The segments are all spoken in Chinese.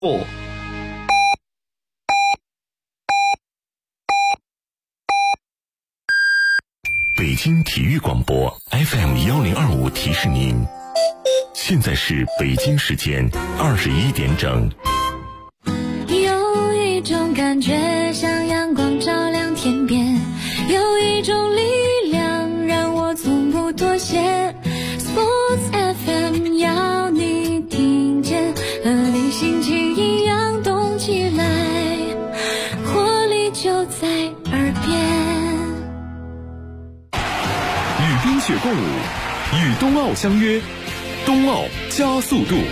北京体育广播 FM1025提示您，现在是北京时间21点整。 有一种感觉像阳光照亮天边，有一种力量让我从不妥协。Sports FM 要你听见，和你心情一样动起来，活力就在耳边。 与冰雪共舞，与冬奥相约，冬奥加速度。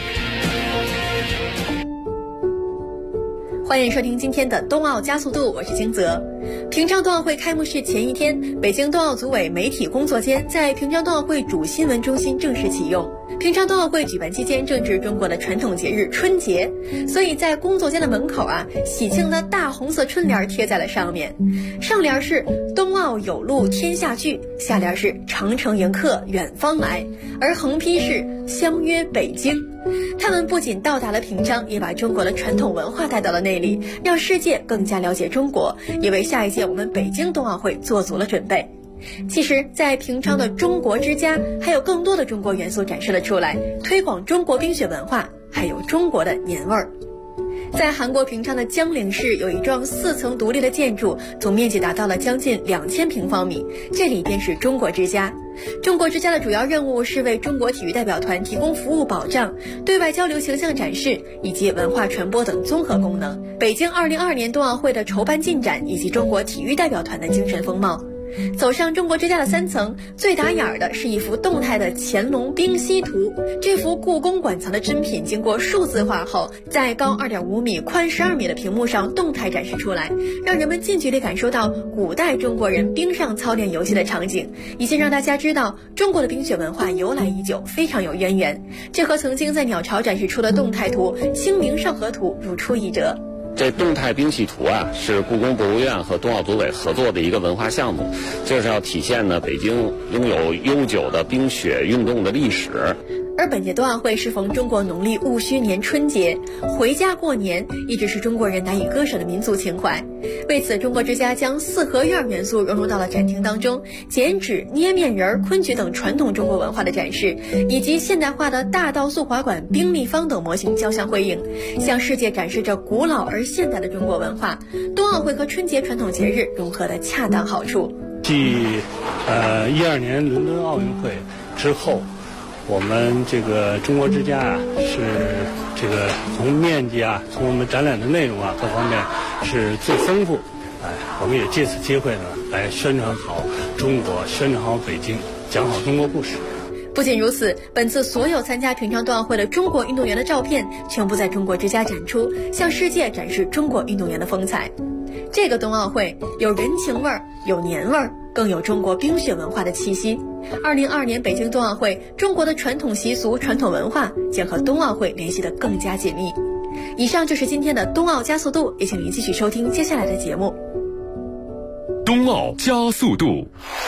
欢迎收听今天的冬奥加速度，我是金泽。平昌冬奥会开幕式前一天，北京冬奥组委媒体工作间在平昌冬奥会主新闻中心正式启用。平昌冬奥会举办期间正值中国的传统节日春节，所以在工作间的门口喜庆的大红色春联贴在了上面。上联是冬奥有路天下聚，下联是长城迎客远方来，而横批是相约北京。他们不仅到达了平昌，也把中国的传统文化带到了那里，让世界更加了解中国，也为下一届我们北京冬奥会做足了准备。其实在平昌的中国之家还有更多的中国元素展示了出来，推广中国冰雪文化，还有中国的年味儿。在韩国平昌的江陵市有一幢4层独立的建筑，总面积达到了将近2000平方米，这里便是中国之家。中国之家的主要任务是为中国体育代表团提供服务保障、对外交流形象展示以及文化传播等综合功能。北京2022年冬奥会的筹办进展以及中国体育代表团的精神风貌。走上中国之家的3层，最打眼的是一幅动态的乾隆冰溪图。这幅故宫馆藏的珍品经过数字化后，在高2.5米、宽12米的屏幕上动态展示出来，让人们近距离感受到古代中国人冰上操练游戏的场景，以及让大家知道中国的冰雪文化由来已久，非常有渊源。这和曾经在鸟巢展示出的动态图《清明上河图》如出一辙。 这动态冰系图是故宫博物院和冬奥组委合作的一个文化项目，就是要体现北京拥有悠久的冰雪运动的历史。 而本届冬奥会适逢中国农历戊戌年春节，回家过年一直是中国人难以割舍的民族情怀。为此，中国之家将4合院元素融入到了展厅当中，剪纸、捏面人、昆曲等传统中国文化的展示，以及现代化的大道速滑馆、冰立方等模型交相辉映，向世界展示着古老而现代的中国文化。冬奥会和春节传统节日融合的恰当好处。 继12年伦敦奥运会之后，我们这个中国之家是这个从面积从我们展览的内容各方面是最丰富。我们也借此机会呢，来宣传好中国，宣传好北京，讲好中国故事。 不仅如此，本次所有参加平昌冬奥会的中国运动员的照片全部在中国之家展出，向世界展示中国运动员的风采。这个冬奥会有人情味儿，有年味儿，更有中国冰雪文化的气息。2022年北京冬奥会，中国的传统习俗、传统文化将和冬奥会联系得更加紧密。以上就是今天的冬奥加速度，也请您继续收听接下来的节目。 冬奥加速度。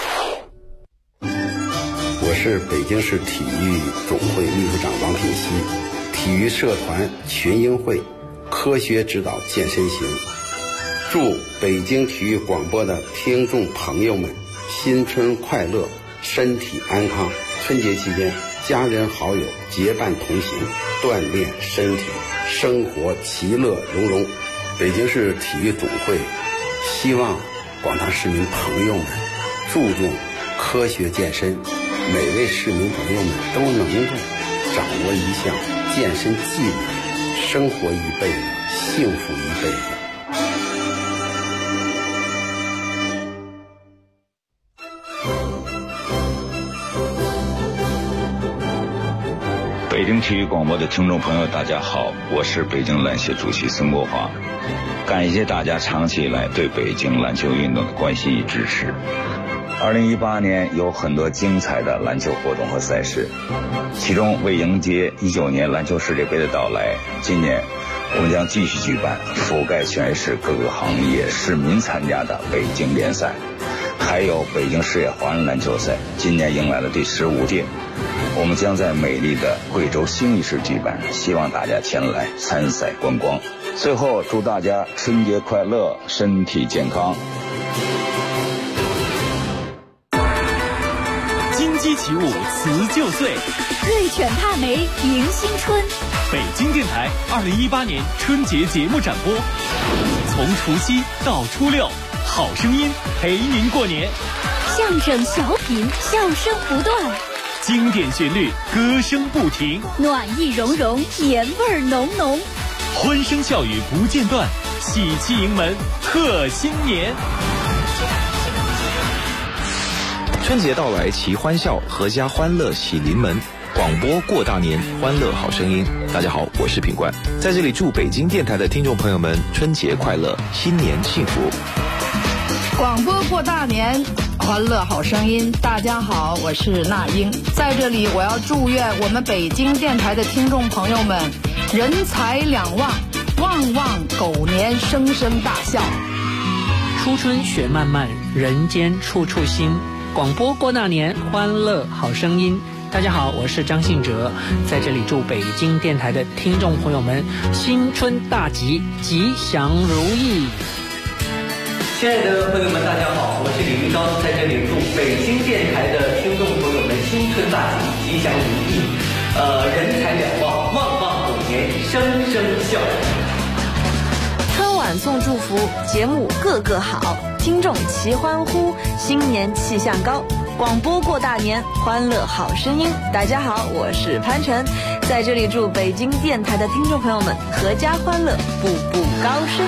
我是北京市体育总会秘书长王平西，体育社团群英会科学指导健身行。祝北京体育广播的听众朋友们新春快乐，身体安康。春节期间，家人好友结伴同行，锻炼身体，生活其乐融融。北京市体育总会希望广大市民朋友们注重科学健身，每位市民朋友们都能够掌握一项健身技能，生活一辈子，幸福一辈子。 北京体育广播的听众朋友大家好，我是北京篮协主席孙国华，感谢大家长期以来对北京篮球运动的关心与支持。2018年有很多精彩的篮球活动和赛事，其中为迎接19年篮球世界杯的到来，今年我们将继续举办覆盖全市各个行业市民参加的北京联赛，还有北京市野华人篮球赛，今年迎来了第15届。 我们将在美丽的贵州兴义市举办，希望大家前来参赛观光。最后，祝大家春节快乐，身体健康。 金鸡起舞辞旧岁， 瑞犬帕梅迎新春。 北京电台2018年春节节目展播，从除夕到初六，好声音陪您过年。 相声小品，笑声不断， 经典旋律，歌声不停， 暖意融融，年味儿浓浓， 欢声笑语不间断，喜气迎门贺新年。 春节到来齐欢笑，阖家欢乐喜临门。广播过大年，欢乐好声音。大家好，我是品冠，在这里祝北京电台的听众朋友们春节快乐，新年幸福。 广播过大年，欢乐好声音。大家好，我是那英，在这里我要祝愿我们北京电台的听众朋友们人财两旺，旺旺狗年，声声大笑。 初春雪漫漫，人间处处新。广播过大年，欢乐好声音。大家好，我是张信哲，在这里祝北京电台的听众朋友们新春大吉，吉祥如意。 亲爱的朋友们，大家好，我是李云高，在这里祝北京电台的听众朋友们新春大吉，吉祥如意，人财两旺，旺旺狗年，声声笑。 春晚送祝福，节目个个好，听众齐欢呼，新年气象高。广播过大年，欢乐好声音。大家好，我是潘晨，在这里祝北京电台的听众朋友们阖家欢乐，步步高升。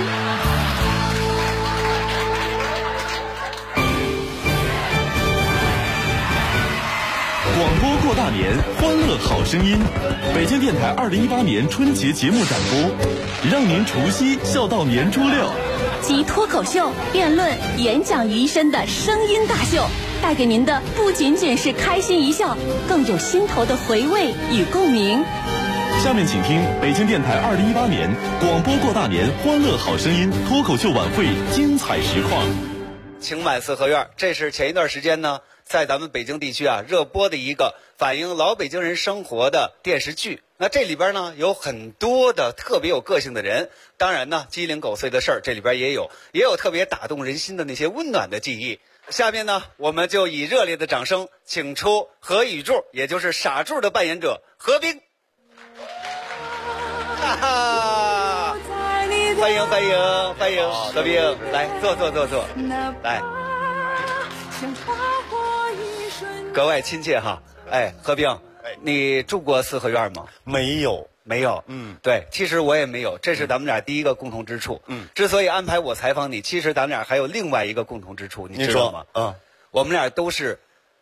广播过大年，欢乐好声音。北京电台2018年春节节目展播，让您除夕笑到年初六。 集脱口秀、辩论、演讲于一身的声音大秀，带给您的不仅仅是开心一笑，更有心头的回味与共鸣。 下面请听北京电台2018年广播过大年欢乐好声音脱口秀晚会精彩实况。 情满四合院，这是前一段时间呢，在咱们北京地区热播的一个反映老北京人生活的电视剧。那这里边呢有很多的特别有个性的人，当然呢鸡零狗碎的事儿这里边也有特别打动人心的那些温暖的记忆。下面呢我们就以热烈的掌声请出何宇柱，也就是傻柱的扮演者何冰。哈哈，欢迎何冰，来坐，来，格外亲切哈。哎，何冰，你住过四合院吗？ 没有。 对，其实我也没有，这是咱们俩第一个共同之处。之所以安排我采访你，其实咱们俩还有另外一个共同之处，你知道吗？我们俩都是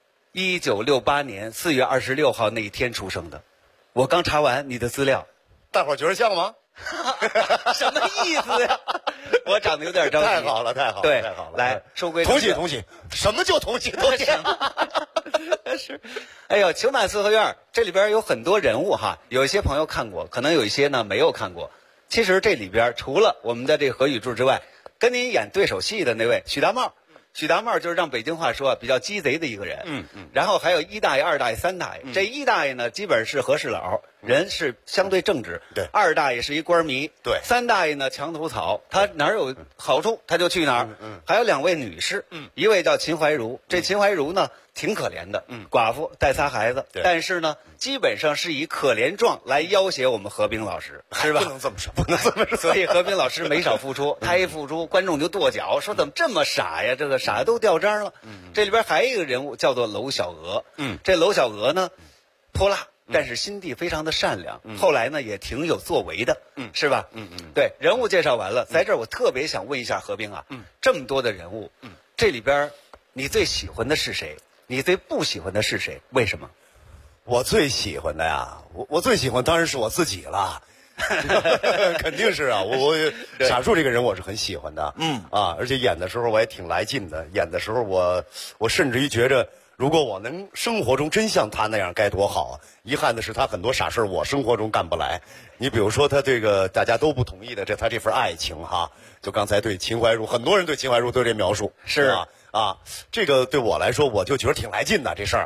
1968年4月26号那一天出生的。我刚查完你的资料， 大伙儿觉得像吗？ 什么意思呀？我长得有点着急。 太好了， 对， 太好了。 来，收归同喜，什么叫同喜？ 是，哎呦，情满四合院这里边有很多人物哈，有一些朋友看过，可能有一些呢没有看过。其实这里边除了我们的这个何宇柱之外，跟您演对手戏的那位许大茂就是让北京话说比较鸡贼的一个人。然后还有一大爷、二大爷、三大爷。这一大爷呢，基本是和事佬，人是相对正直。 对。 二大爷是一官迷。 对。 三大爷呢，墙头草，他哪儿有好处他就去哪儿。还有两位女士。一位叫秦怀茹，这秦怀茹呢挺可怜的，寡妇带仨孩子，但是呢，基本上是以可怜状来要挟我们何冰老师，是吧？ 不能这么说。 所以何冰老师没少付出，他一付出，观众就跺脚，说怎么这么傻呀？这个傻都掉渣了。这里边还有一个人物叫做娄小娥，这娄小娥呢，泼辣，但是心地非常的善良，后来呢也挺有作为的，是吧？对，人物介绍完了，在这儿我特别想问一下何冰啊，这么多的人物，这里边你最喜欢的是谁？你最不喜欢的是谁？为什么？ 我最喜欢的呀，我最喜欢当然是我自己了。肯定是啊，我傻柱这个人我是很喜欢的，而且演的时候我也挺来劲的，演的时候我甚至于觉着，如果我能生活中真像他那样该多好啊！遗憾的是他很多傻事我生活中干不来。你比如说他这个大家都不同意的他这份爱情哈，就刚才对秦怀茹，很多人对秦怀茹都这描述是啊，这个对我来说我就觉得挺来劲的这事儿。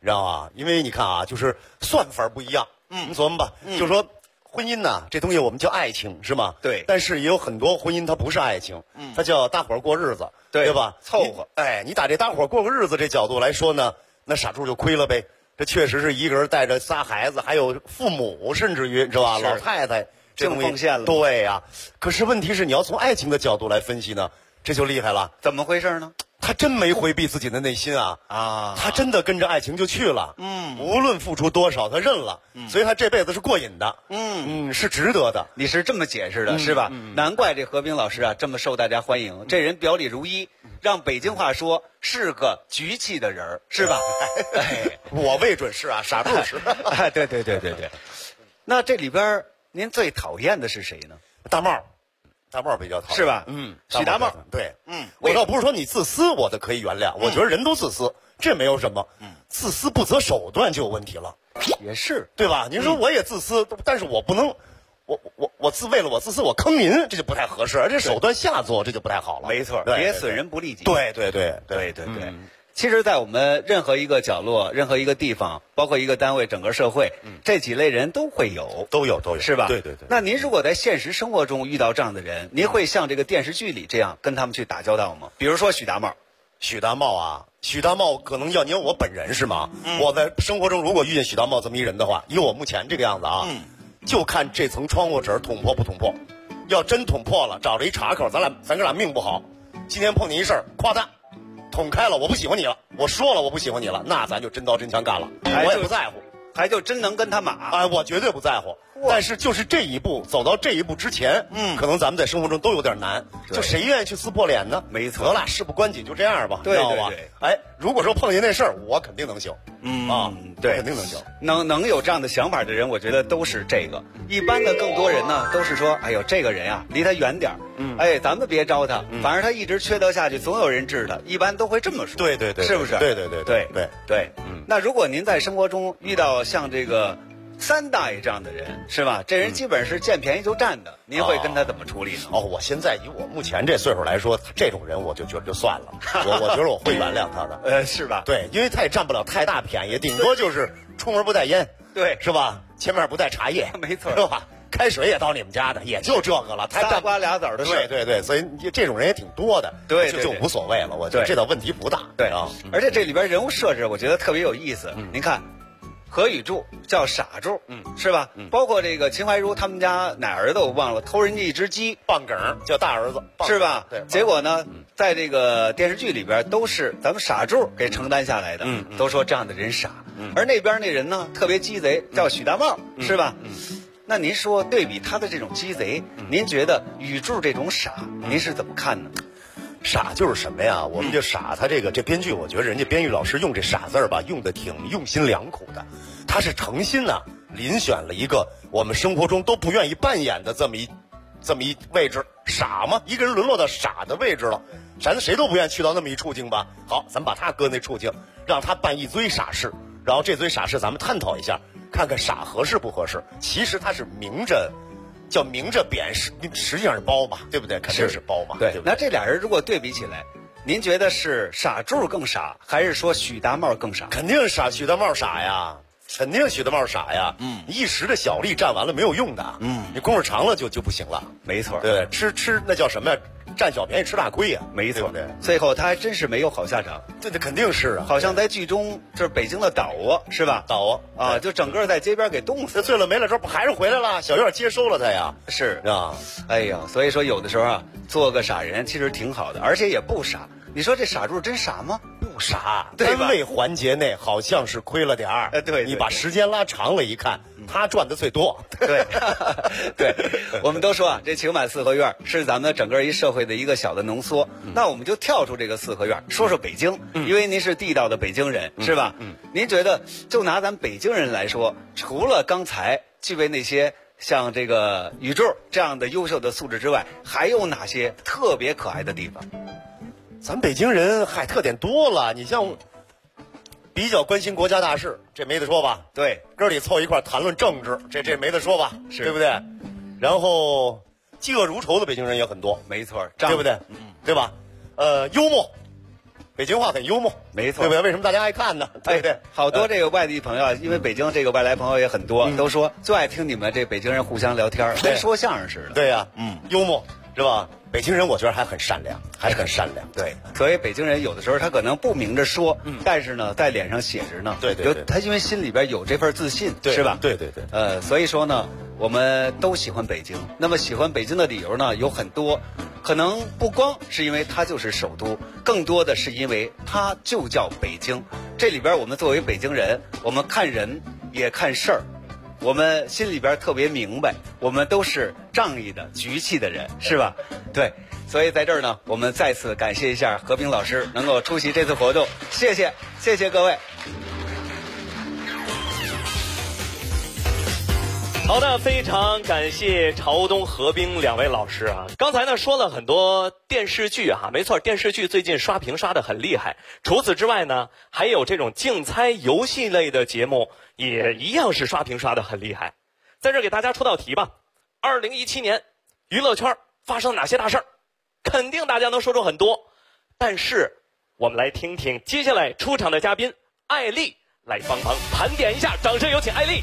知道吗？因为你看啊，就是算法不一样。你琢磨吧，就说婚姻呐，这东西我们叫爱情是吗？ 对。 但是也有很多婚姻它不是爱情，它叫大伙儿过日子，对吧？ 凑合。 你打这大伙儿过个日子这角度来说呢，那傻柱就亏了呗。这确实是一个人带着仨孩子，还有父母，甚至于是吧？老太太这东西奉献了。 对呀。可是问题是，你要从爱情的角度来分析呢，这就厉害了。 怎么回事呢？ 他真没回避自己的内心啊！他真的跟着爱情就去了。无论付出多少，他认了。所以他这辈子是过瘾的。是值得的。 你是这么解释的，是吧？难怪这何冰老师啊这么受大家欢迎。这人表里如一，让北京话说是个局气的人，是吧？ 我未准是啊，傻柱是。 对。那这里边您最讨厌的是谁呢？ 大帽。大帽比较讨厌是吧？许大帽。 对，我倒不是说你自私，我都可以原谅。我觉得人都自私，这没有什么。自私不择手段就有问题了。 也是， 对吧？您说我也自私，但是我不能，我为了我自私，我坑您，这就不太合适。而且手段下作，这就不太好了。 没错，别损人不利己。 对。 其实，在我们任何一个角落、任何一个地方，包括一个单位、整个社会，这几类人都会有， 都有， 是吧？ 对。 那您如果在现实生活中遇到这样的人，您会像这个电视剧里这样跟他们去打交道吗？比如说许大茂啊，许大茂可能要您我本人是吗？我在生活中如果遇见许大茂这么一人的话，以我目前这个样子啊，就看这层窗户纸捅破不捅破。要真捅破了，找着一岔口，咱哥俩命不好。今天碰你一事儿，夸他。捅开了，我不喜欢你了，我说了我不喜欢你了，那咱就真刀真枪干了，我也不在乎， 还就真能跟他码我绝对不在乎。但是就是这一步走到这一步之前，可能咱们在生活中都有点难，就谁愿意去撕破脸呢？ 没错， 得了，事不关己，就这样吧， 对。 如果说碰见那事儿，我肯定能行， 对， 肯定能行。 能有这样的想法的人，我觉得都是这个。一般的更多人呢，都是说，哎呦，这个人啊，离他远点咱们别招他，反正他一直缺德下去，总有人治他。一般都会这么说， 对， 是不是？ 对。 那如果您在生活中遇到像这个三大爷这样的人，是吧？这人基本是见便宜就占的，您会跟他怎么处理呢？ 我现在以我目前这岁数来说，这种人我就觉得就算了，我觉得我会原谅他的， 是吧？ 对，因为他也占不了太大便宜，顶多就是出门不带烟， 对， 是吧？前面不带茶叶， 没错， 是吧？开水也到你们家的，也就这个了。 仨瓜俩枣的事。 对，所以这种人也挺多的。 对， 就无所谓了。我觉得这倒问题不大。 对啊，而且这里边人物设置，我觉得特别有意思。您看，何雨柱叫傻柱，是吧？包括这个秦淮如他们家哪儿子我忘了，偷人家一只鸡， 棒梗叫大儿子， 是吧？ 对。 结果呢，在这个电视剧里边，都是咱们傻柱给承担下来的。都说这样的人傻。而那边那人呢，特别鸡贼，叫许大茂，是吧？那您说对比他的这种鸡贼，您觉得雨柱这种傻，您是怎么看呢？ 傻就是什么呀？我们就傻，他这编剧，我觉得人家编剧老师用这傻字儿吧，用的挺用心良苦的。他是诚心呐，遴选了一个我们生活中都不愿意扮演的这么一位置。傻嘛，一个人沦落到傻的位置了，咱谁都不愿意去到那么一处境吧。好，咱把他搁那处境，让他办一堆傻事，然后这堆傻事咱们探讨一下，看看傻合适不合适。其实他是明着贬，实际上是包嘛，对不对？肯定是包嘛。 对。那这俩人如果对比起来，您觉得是傻柱更傻，还是说许大茂更傻？ 肯定是许大茂傻呀，肯定许大茂傻呀。一时的小利占完了没有用的。你功夫长了就不行了。 没错。 对，吃那叫什么呀？占小便宜吃大亏呀， 没错。 对， 最后他还真是没有好下场。 这肯定是啊。 好像在剧中就是北京的岛是吧？ 岛啊，就整个在街边给冻死。 醉了没了之后不还是回来了？小院接收了他呀。 是啊。 哎呀，所以说有的时候啊，做个傻人其实挺好的，而且也不傻。你说这傻柱真傻吗？ 不傻， 对吧？ 单位环节内好像是亏了点儿。 对， 你把时间拉长了一看，他赚的最多。 对，对，我们都说啊，这情满四合院是咱们整个一社会的一个小的浓缩。那我们就跳出这个四合院，说说北京，因为您是地道的北京人，是吧？您觉得就拿咱北京人来说，除了刚才具备那些像这个宇宙这样的优秀的素质之外，还有哪些特别可爱的地方？ 咱北京人特点多了，你像比较关心国家大事，这没得说吧？ 对， 哥里凑一块谈论政治，这没得说吧？ 是， 对不对？然后嫉恶如仇的北京人也很多， 没错， 对不对？对吧？幽默， 北京话很幽默， 没错， 对不对？为什么大家爱看呢？对不对？ 好多这个外地朋友啊，因为北京这个外来朋友也很多，都说最爱听你们这北京人互相聊天，跟说相声似的。 对呀，幽默是吧？北京人我觉得还很善良，还很善良。对， 所以北京人有的时候他可能不明着说，但是呢，在脸上写着呢。 对对对， 他因为心里边有这份自信，是吧？ 对对对。 所以说呢，我们都喜欢北京。那么喜欢北京的理由呢有很多，可能不光是因为它就是首都，更多的是因为它就叫北京。这里边我们作为北京人，我们看人也看事儿。我们心里边特别明白，我们都是仗义的、局气的人，是吧？对，所以在这儿呢，我们再次感谢一下何冰老师能够出席这次活动，谢谢各位。 好的，非常感谢朝东、何冰两位老师啊！刚才呢说了很多电视剧哈，没错，电视剧最近刷屏刷得很厉害。除此之外呢，还有这种竞猜游戏类的节目，也一样是刷屏刷得很厉害。在这儿给大家出道题吧，2017年娱乐圈发生哪些大事儿？肯定大家能说出很多，但是我们来听听接下来出场的嘉宾艾丽来帮忙盘点一下，掌声有请艾丽。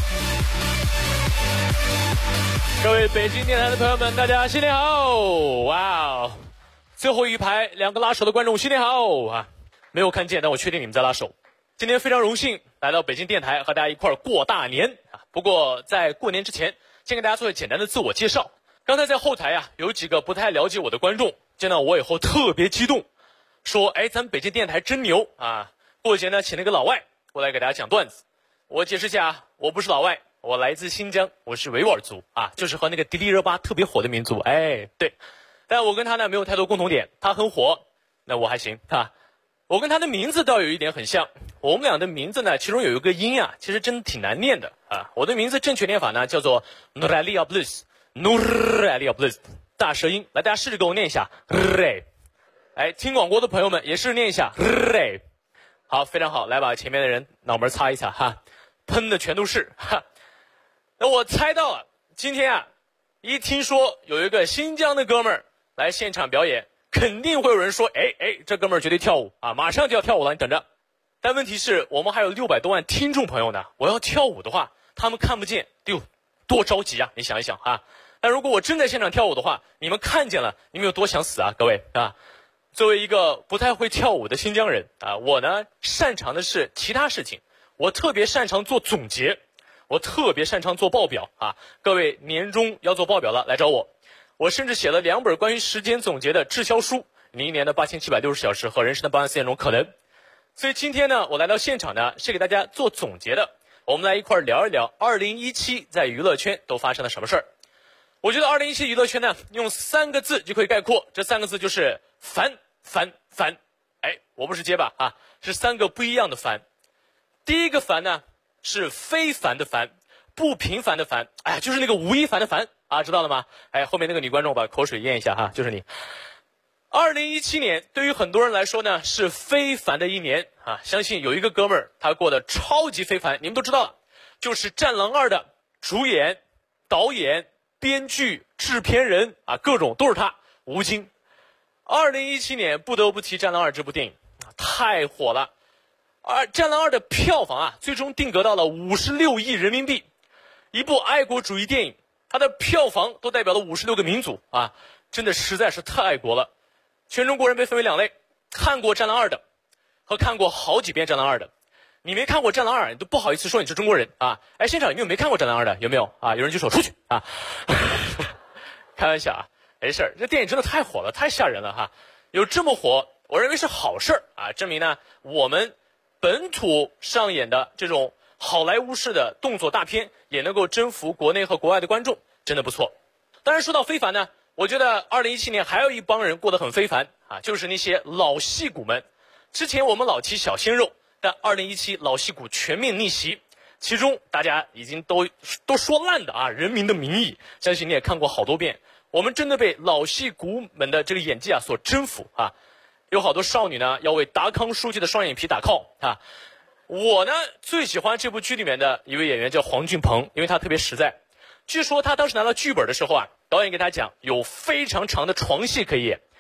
各位北京电台的朋友们，大家新年好！哇哦，最后一排两个拉手的观众新年好啊！没有看见，但我确定你们在拉手。今天非常荣幸来到北京电台和大家一块儿过大年啊！不过在过年之前，先给大家做简单的自我介绍。刚才在后台啊，有几个不太了解我的观众见到我以后特别激动，说：“哎，咱们北京电台真牛啊！”过节呢，请了个老外过来给大家讲段子。我解释一下啊，我不是老外。我来自新疆，我是维吾尔族啊，就是和那个迪丽热巴特别火的民族。哎，对，但我跟他呢没有太多共同点，他很火，那我还行啊。我跟他的名字倒有一点很像，我们俩的名字呢，其中有一个音啊，其实真挺难念的啊。我的名字正确念法呢叫做 Nuralia Blues，Nuralia Blues， 大舌音，来大家试着给我念一下 ，Ray。哎，听广播的朋友们也是念一下 Ray。好，非常好，来把前面的人脑门擦一擦哈，喷的全都是哈。那我猜到了，今天啊，一听说有一个新疆的哥们儿来现场表演，肯定会有人说，哎，这哥们儿绝对跳舞啊，马上就要跳舞了，你等着。但问题是我们还有600多万听众朋友呢，我要跳舞的话，他们看不见，多着急啊！你想一想啊。但如果我真在现场跳舞的话，你们看见了，你们有多想死啊，各位啊！作为一个不太会跳舞的新疆人啊，我呢擅长的是其他事情，我特别擅长做总结。我特别擅长做报表啊！各位年终要做报表了，来找我。我甚至写了2本关于时间总结的滞销书，你1年的8760小时和人生的84种可能。所以今天呢，我来到现场呢，是给大家做总结的。我们来一块聊一聊2017在娱乐圈都发生了什么事儿。我觉得2017娱乐圈呢，用3个字就可以概括，这3个字就是烦。哎，我不是结巴啊，是3个不一样的烦。第一个烦呢，是非凡的凡，不平凡的凡，哎，就是那个吴亦凡的凡啊，知道了吗？哎，后面那个女观众把口水咽一下哈，就是你。2017年对于很多人来说呢，是非凡的一年啊，相信有一个哥们儿他过得超级非凡，你们都知道了，就是《战狼2》的主演、导演、编剧、制片人啊，各种都是他，吴京。2017年不得不提《战狼2》这部电影，太火了。而《战狼2》的票房啊，最终定格到了56亿人民币。一部爱国主义电影，它的票房都代表了56个民族啊，真的实在是太爱国了。全中国人被分为2类，看过《战狼2》的和看过好几遍《战狼2》的。你没看过《战狼2》，你都不好意思说你是中国人啊！哎，现场有没有没看过《战狼2》的？有没有啊？有人举手出去啊！开玩笑啊，没事儿，这电影真的太火了，太吓人了哈！有这么火，我认为是好事儿啊，证明呢我们本土上演的这种好莱坞式的动作大片也能够征服国内和国外的观众，真的不错。当然说到非凡呢，我觉得2017年还有一帮人过得很非凡啊，就是那些老戏骨们。之前我们老提小鲜肉，但2017老戏骨全面逆袭，其中大家已经都说烂的啊，《人民的名义》，相信你也看过好多遍。我们真的被老戏骨们的这个演技啊所征服啊。有好多少女呢要为达康书记的双眼皮打 call 啊！我呢最喜欢这部剧里面的一位演员叫黄俊鹏，因为他特别实在。据说他当时拿到剧本的时候啊，导演给他讲有非常长的床戏可以演。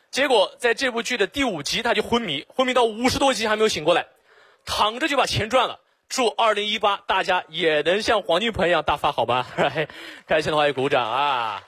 结果在这部剧的第5集他就昏迷到50多集还没有醒过来，躺着就把钱赚了。祝2018大家也能像黄金盆一样大发好吗？开心的话也鼓掌啊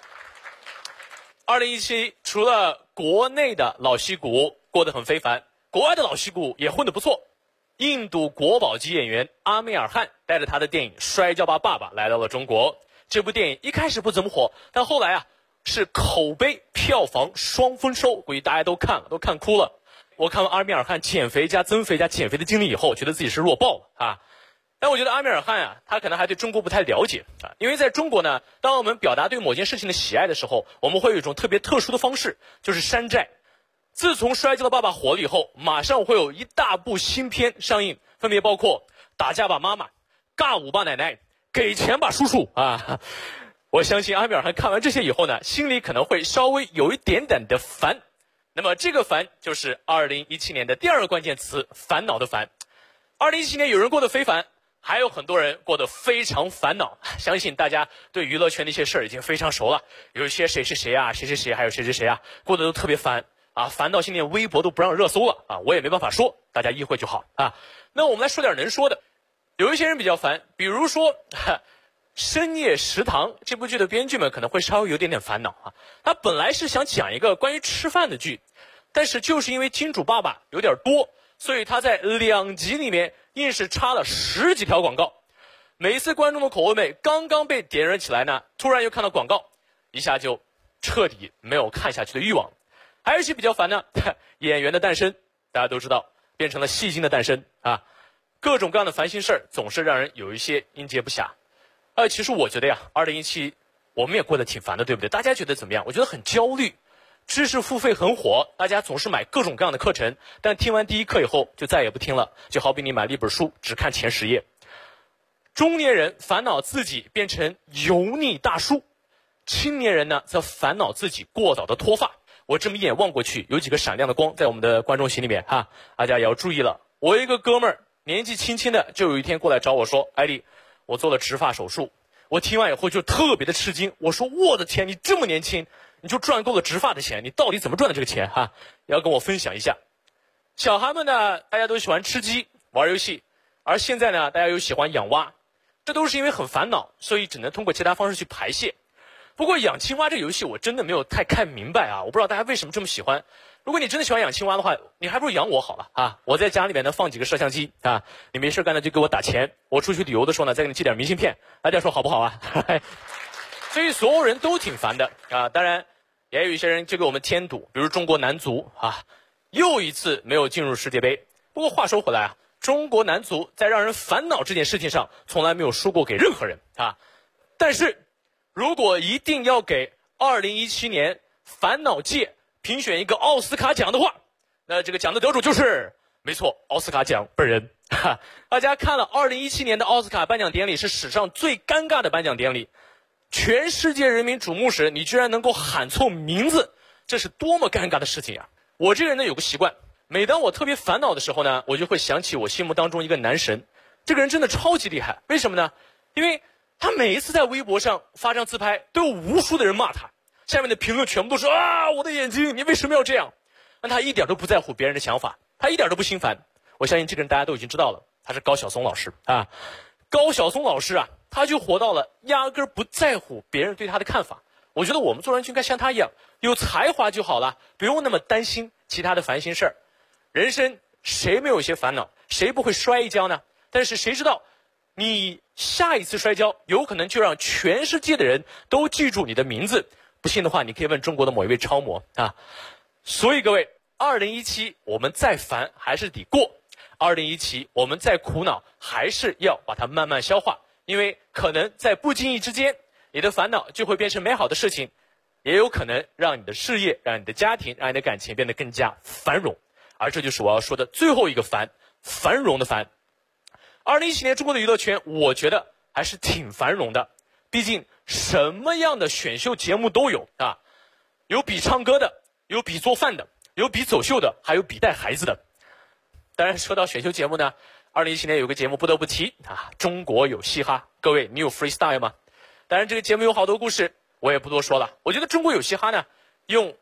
！2017除了国内的老戏骨过得很非凡，国外的老戏骨也混得不错。印度国宝级演员阿米尔汗带着他的电影《摔跤吧，爸爸》来到了中国。这部电影一开始不怎么火，但后来是口碑票房双丰收，估计大家都看了，都看哭了。我看完阿米尔汗减肥加增肥加减肥的经历以后，觉得自己是弱爆了啊！但我觉得阿米尔汗他可能还对中国不太了解啊，因为在中国呢，当我们表达对某件事情的喜爱的时候，我们会有一种特别特殊的方式，就是山寨。自从《摔跤的爸爸》火了以后，马上会有一大部新片上映，分别包括《打架吧妈妈》、《尬舞吧奶奶》、《给钱吧叔叔》啊。我相信阿米尔汗看完这些以后呢，心里可能会稍微有一点点的烦。那么这个烦就是2017年的第2个关键词，烦恼的烦。2017年有人过得非凡，还有很多人过得非常烦恼。相信大家对娱乐圈的一些事儿已经非常熟了，有一些谁是谁啊，谁是谁，还有谁是谁啊，过得都特别烦啊，烦到现在微博都不让热搜了啊，我也没办法说，大家意会就好啊。那我们来说点能说的。有一些人比较烦，比如说深夜食堂这部剧的编剧们可能会稍微有点烦恼啊。他本来是想讲一个关于吃饭的剧，但是就是因为金主爸爸有点多，所以他在2集里面硬是插了10几条广告。每一次观众的口味刚刚被点燃起来呢，突然又看到广告，一下就彻底没有看下去的欲望。还有一些比较烦呢，演员的诞生，大家都知道变成了戏精的诞生啊，各种各样的烦心事儿总是让人有一些应接不暇。其实我觉得2017我们也过得挺烦的，对不对？大家觉得怎么样？我觉得很焦虑。知识付费很火，大家总是买各种各样的课程，但听完第一课以后就再也不听了，就好比你买了一本书只看前10页。中年人烦恼自己变成油腻大叔，青年人呢则烦恼自己过早的脱发。我这么一眼望过去，有几个闪亮的光在我们的观众席里面哈，大家也要注意了。我一个哥们儿年纪轻轻的，就有一天过来找我说：“艾丽，我做了植发手术。”我听完以后就特别的吃惊，我说：“我的天，你这么年轻，你就赚够了植发的钱，你到底怎么赚的这个钱哈？”也要跟我分享一下。小孩们呢，大家都喜欢吃鸡、玩游戏，而现在呢，大家又喜欢养蛙，这都是因为很烦恼，所以只能通过其他方式去排泄。不过养青蛙这个游戏我真的没有太看明白啊，我不知道大家为什么这么喜欢。如果你真的喜欢养青蛙的话，你还不如养我好了啊！我在家里面呢放几个摄像机啊，你没事干呢就给我打钱，我出去旅游的时候呢再给你寄点明信片，大家说好不好啊？所以所有人都挺烦的啊，当然也有一些人就给我们添堵，比如中国男足啊，又一次没有进入世界杯。不过话说回来啊，中国男足在让人烦恼这件事情上从来没有输过给任何人啊。但是如果一定要给2017年烦恼界评选一个奥斯卡奖的话，那这个奖的得主就是没错，奥斯卡奖本人。大家看了2017年的奥斯卡颁奖典礼，是史上最尴尬的颁奖典礼，全世界人民瞩目时，你居然能够喊错名字，这是多么尴尬的事情啊！我这个人呢有个习惯，每当我特别烦恼的时候呢，我就会想起我心目当中一个男神，这个人真的超级厉害。为什么呢？因为他每一次在微博上发张自拍，都有无数的人骂他，下面的评论全部都是啊，我的眼睛，你为什么要这样？但他一点都不在乎别人的想法，他一点都不心烦。我相信这个人大家都已经知道了，他是高晓松老师啊。高晓松老师啊，他就活到了压根不在乎别人对他的看法。我觉得我们做人就应该像他一样，有才华就好了，不用那么担心其他的烦心事儿。人生谁没有一些烦恼？谁不会摔一跤呢？但是谁知道你下一次摔跤有可能就让全世界的人都记住你的名字。不信的话，你可以问中国的某一位超模啊。所以各位，2017我们再烦还是得过，2017我们再苦恼还是要把它慢慢消化，因为可能在不经意之间，你的烦恼就会变成美好的事情，也有可能让你的事业、让你的家庭、让你的感情变得更加繁荣。而这就是我要说的最后一个烦，繁荣的烦。2017年中国的娱乐圈，我觉得还是挺繁荣的，毕竟什么样的选秀节目都有啊，有比唱歌的，有比做饭的，有比走秀的，还有比带孩子的。当然说到选秀节目呢，2017年有个节目不得不提啊，中国有嘻哈。各位，你有 freestyle 吗？当然这个节目有好多故事，我也不多说了。我觉得中国有嘻哈呢，用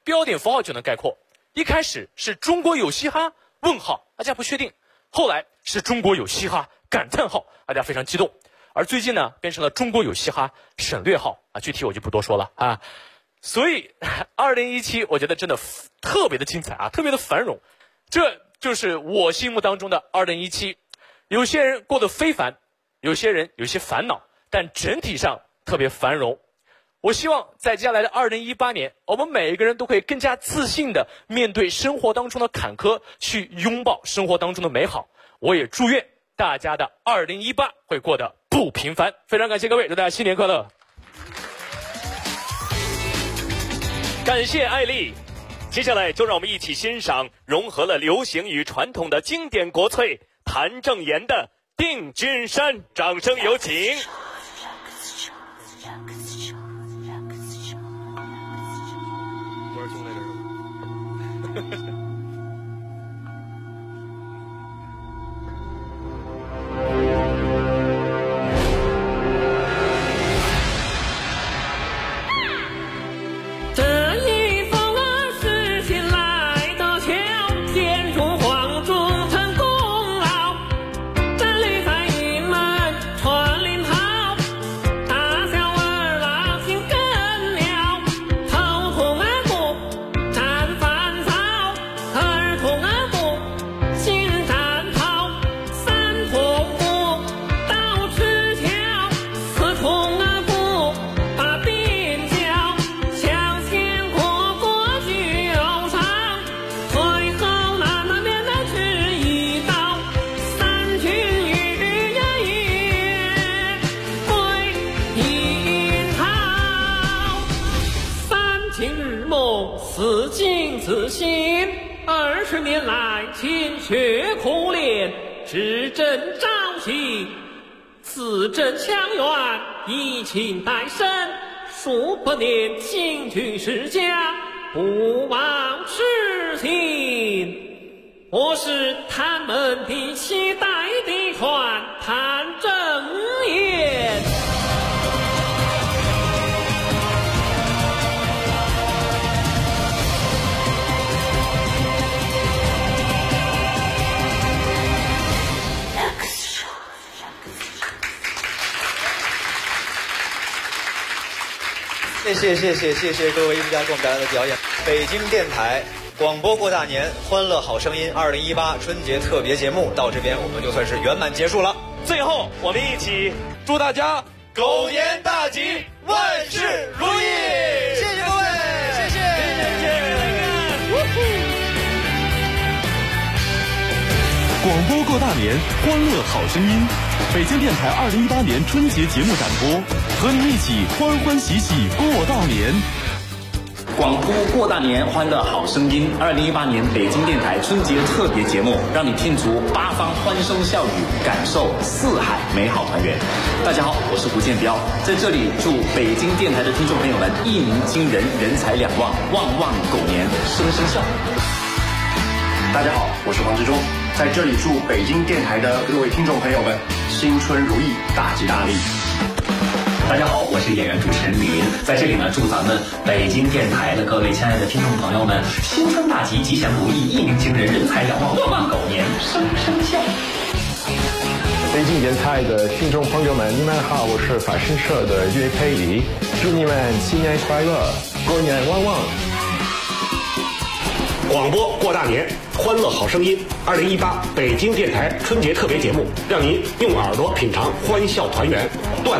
标点符号就能概括。一开始是中国有嘻哈问号，大家不确定，后来是中国有嘻哈感叹号，大家非常激动，而最近呢变成了中国有嘻哈省略号啊，具体我就不多说了啊。所以2017我觉得真的特别的精彩啊，特别的繁荣，这就是我心目当中的2017。有些人过得非凡，有些人有些烦恼，但整体上特别繁荣。我希望在接下来的2018年，我们每一个人都可以更加自信的面对生活当中的坎坷，去拥抱生活当中的美好。我也祝愿大家的2018会过得不平凡。非常感谢各位，祝大家新年快乐！ 感谢艾丽。接下来就让我们一起欣赏融合了流行与传统的经典国粹谭正岩的《定军山》，掌声有请。 自敬自信，20年来勤学苦练，只争朝夕，自证相援，以情代身，数百年行军世家，不忘痴心。我是他们的期待的传谭正岩。 谢谢各位艺术家给我们带来的表演。北京电台广播过大年，欢乐好声音2018春节特别节目到这边我们就算是圆满结束了。 最后我们一起祝大家狗年大吉，万事如意。谢谢各位，谢谢。 广播过大年，欢乐好声音。北京电台2018年春节节目展播，和您一起欢欢喜喜过大年。 广播过大年，欢乐好声音。2018年北京电台春节特别节目，让你拼足八方欢声笑语，感受四海美好团圆。大家好，我是胡建彪，在这里祝北京电台的听众朋友们一鸣惊人，人财两旺，旺旺狗年，声声笑。 大家好，我是黄志忠，在这里祝北京电台的各位听众朋友们新春如意，大吉大利。 大家好，我是演员主持人李林，在这里呢，祝咱们北京电台的各位亲爱的听众朋友们新春大吉，吉祥如意，一鸣惊人，人财两旺，旺旺狗年，声声笑。 北京电台的听众朋友们，你们好，我是法新社的岳佩仪，祝你们新年快乐，狗年旺旺。 广播过大年，欢乐好声音2018北京电台春节特别节目，让您用耳朵品尝欢笑团圆。